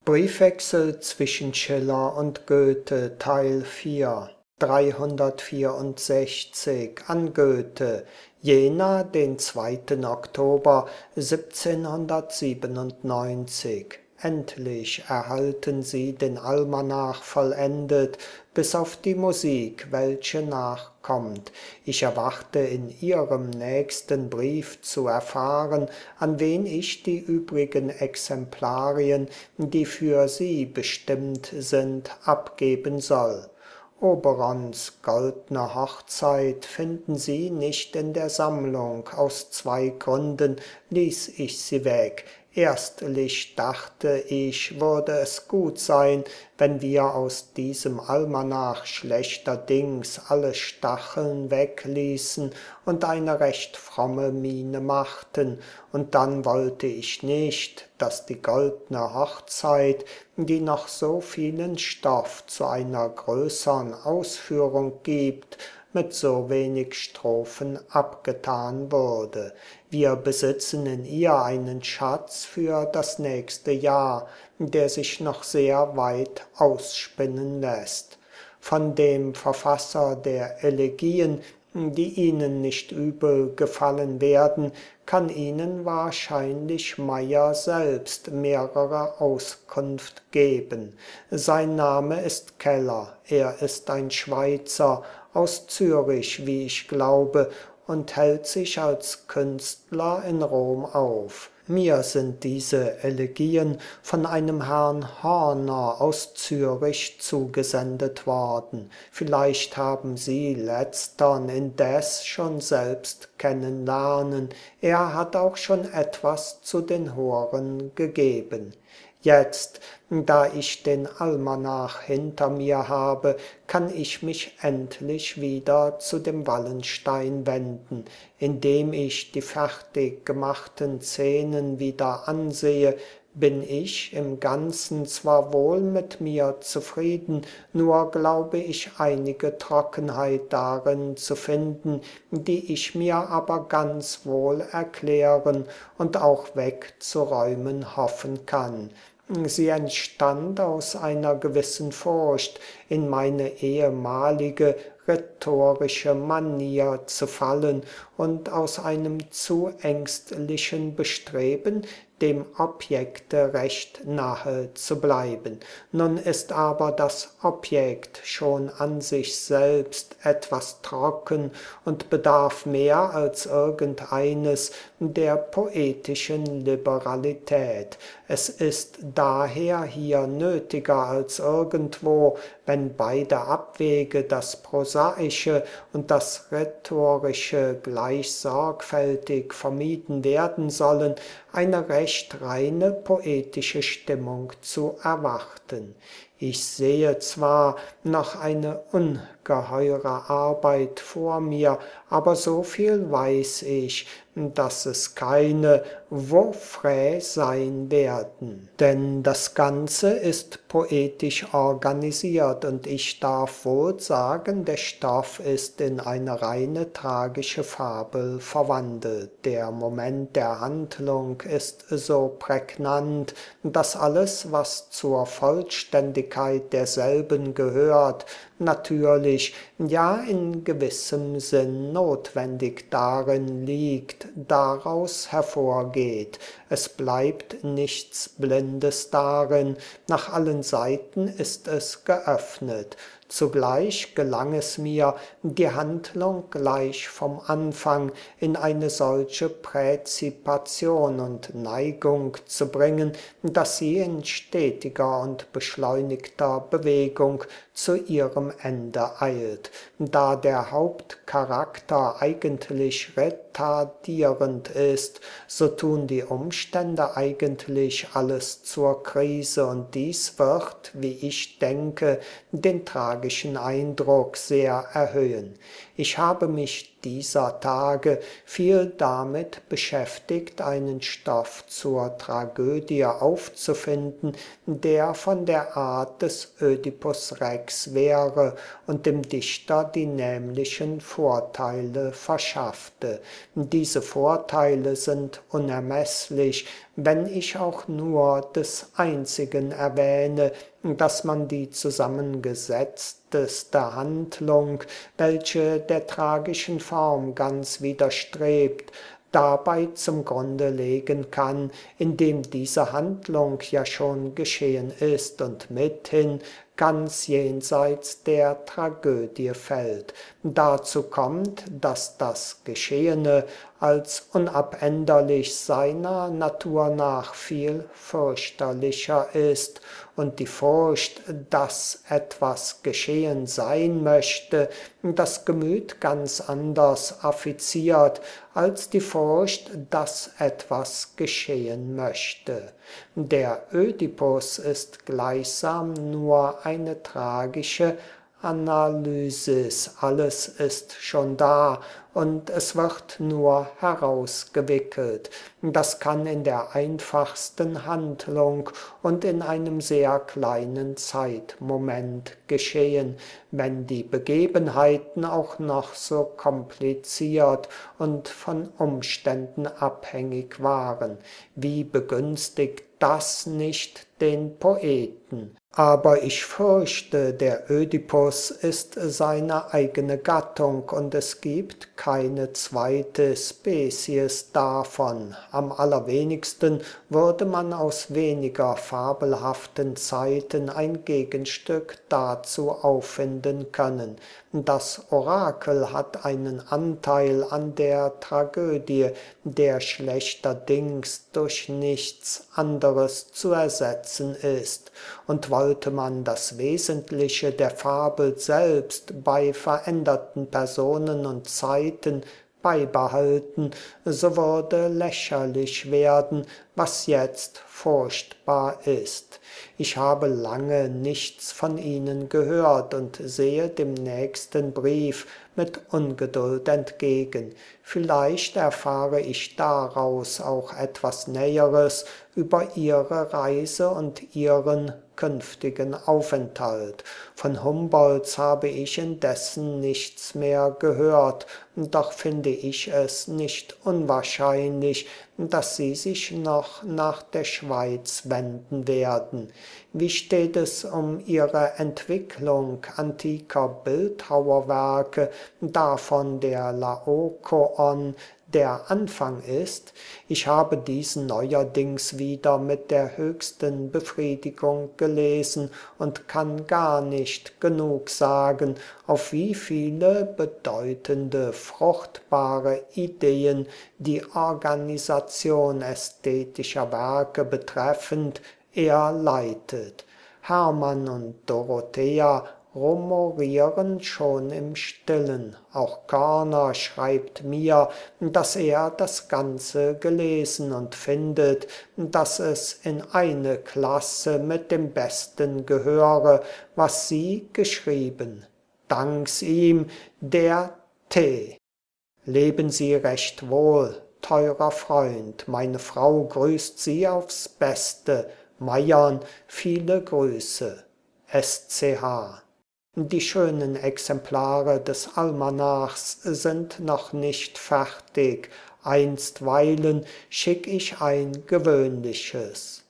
Briefwechsel zwischen Schiller und Goethe, Teil 4, 364 an Goethe, Jena, den 2. Oktober 1797. Endlich erhalten Sie den Almanach vollendet, bis auf die Musik, welche nachkommt. Ich erwarte in Ihrem nächsten Brief zu erfahren, an wen ich die übrigen Exemplarien, die für Sie bestimmt sind, abgeben soll. Oberons goldne Hochzeit finden Sie nicht in der Sammlung, aus 2 Gründen ließ ich sie weg. Erstlich dachte ich, würde es gut sein, wenn wir aus diesem Almanach schlechterdings alle Stacheln wegließen und eine recht fromme Miene machten, und dann wollte ich nicht, dass die goldne Hochzeit, die noch so vielen Stoff zu einer größern Ausführung gibt, mit so wenig Strophen abgetan wurde. Wir besitzen in ihr einen Schatz für das nächste Jahr, der sich noch sehr weit ausspinnen lässt. Von dem Verfasser der Elegien, die Ihnen nicht übel gefallen werden, kann Ihnen wahrscheinlich Meyer selbst mehrere Auskunft geben. Sein Name ist Keller, er ist ein Schweizer, aus Zürich, wie ich glaube, und hält sich als Künstler in Rom auf. Mir sind diese Elegien von einem Herrn Horner aus Zürich zugesendet worden. Vielleicht haben Sie letztern indes schon selbst kennenlernen. Er hat auch schon etwas zu den Horen gegeben. Jetzt, da ich den Almanach hinter mir habe, kann ich mich endlich wieder zu dem Wallenstein wenden. Indem ich die fertig gemachten Szenen wieder ansehe, bin ich im Ganzen zwar wohl mit mir zufrieden, nur glaube ich einige Trockenheit darin zu finden, die ich mir aber ganz wohl erklären und auch wegzuräumen hoffen kann. Sie entstand aus einer gewissen Furcht, in meine ehemalige rhetorische Manier zu fallen und aus einem zu ängstlichen Bestreben, dem Objekte recht nahe zu bleiben. Nun ist aber das Objekt schon an sich selbst etwas trocken und bedarf mehr als irgendeines der poetischen Liberalität. Es ist daher hier nötiger als irgendwo, wenn beide Abwege, das Prosaische und das Rhetorische, gleich sorgfältig vermieden werden sollen, eine recht reine poetische Stimmung zu erwarten. Ich sehe zwar noch eine ungeheure Arbeit vor mir, aber so viel weiß ich, dass es keine Vaufrä sein werden. Denn das Ganze ist poetisch organisiert und ich darf wohl sagen, der Stoff ist in eine reine tragische Fabel verwandelt. Der Moment der Handlung ist so prägnant, dass alles, was zur Vollständigkeit derselben gehört, natürlich, ja in gewissem Sinn notwendig darin liegt, daraus hervorgeht. Es bleibt nichts Blindes darin, nach allen Seiten ist es geöffnet. Zugleich gelang es mir, die Handlung gleich vom Anfang in eine solche Präzipation und Neigung zu bringen, dass sie in stetiger und beschleunigter Bewegung zu ihrem Ende eilt. Da der Hauptcharakter eigentlich retardierend ist, so tun die Umstände eigentlich alles zur Krise, und dies wird, wie ich denke, den tragischen Eindruck sehr erhöhen. Ich habe mich dieser Tage viel damit beschäftigt, einen Stoff zur Tragödie aufzufinden, der von der Art des Ödipus Rex wäre und dem Dichter die nämlichen Vorteile verschaffte. Diese Vorteile sind unermesslich, wenn ich auch nur des einzigen erwähne, dass man die zusammengesetzteste Handlung, welche der tragischen Form ganz widerstrebt, dabei zum Grunde legen kann, indem diese Handlung ja schon geschehen ist und mithin ganz jenseits der Tragödie fällt. Dazu kommt, dass das Geschehene als unabänderlich seiner Natur nach viel fürchterlicher ist und die Furcht, dass etwas geschehen sein möchte, das Gemüt ganz anders affiziert als die Furcht, dass etwas geschehen möchte. Der Ödipus ist gleichsam nur eine tragische Analysis, alles ist schon da und es wird nur herausgewickelt. Das kann in der einfachsten Handlung und in einem sehr kleinen Zeitmoment geschehen, wenn die Begebenheiten auch noch so kompliziert und von Umständen abhängig waren. Wie begünstigt das nicht den Poeten? Aber ich fürchte, der Ödipus ist seine eigene Gattung und es gibt keine zweite Spezies davon. Am allerwenigsten würde man aus weniger fabelhaften Zeiten ein Gegenstück dazu auffinden können. Das Orakel hat einen Anteil an der Tragödie, der schlechterdings durch nichts anderes zu ersetzen ist. Und wollte man das Wesentliche der Fabel selbst bei veränderten Personen und Zeiten beibehalten, so würde lächerlich werden, was jetzt furchtbar ist. Ich habe lange nichts von Ihnen gehört und sehe dem nächsten Brief mit Ungeduld entgegen. Vielleicht erfahre ich daraus auch etwas Näheres über Ihre Reise und Ihren künftigen Aufenthalt. Von Humboldts habe ich indessen nichts mehr gehört, doch finde ich es nicht unwahrscheinlich, dass Sie sich noch nach der Schweiz wenden werden. Wie steht es um Ihre Entwicklung antiker Bildhauerwerke, davon der Laokoon der Anfang ist? Ich habe diesen neuerdings wieder mit der höchsten Befriedigung gelesen und kann gar nicht genug sagen, auf wie viele bedeutende, fruchtbare Ideen die Organisation ästhetischer Werke betreffend er leitet. Hermann und Dorothea rumorieren schon im Stillen. Auch Körner schreibt mir, dass er das Ganze gelesen und findet, dass es in eine Klasse mit dem Besten gehöre, was sie geschrieben. Danks ihm, der T. Leben Sie recht wohl, teurer Freund, meine Frau grüßt Sie aufs Beste, Meiern, viele Grüße. SCH. Die schönen Exemplare des Almanachs sind noch nicht fertig, einstweilen schick ich ein gewöhnliches.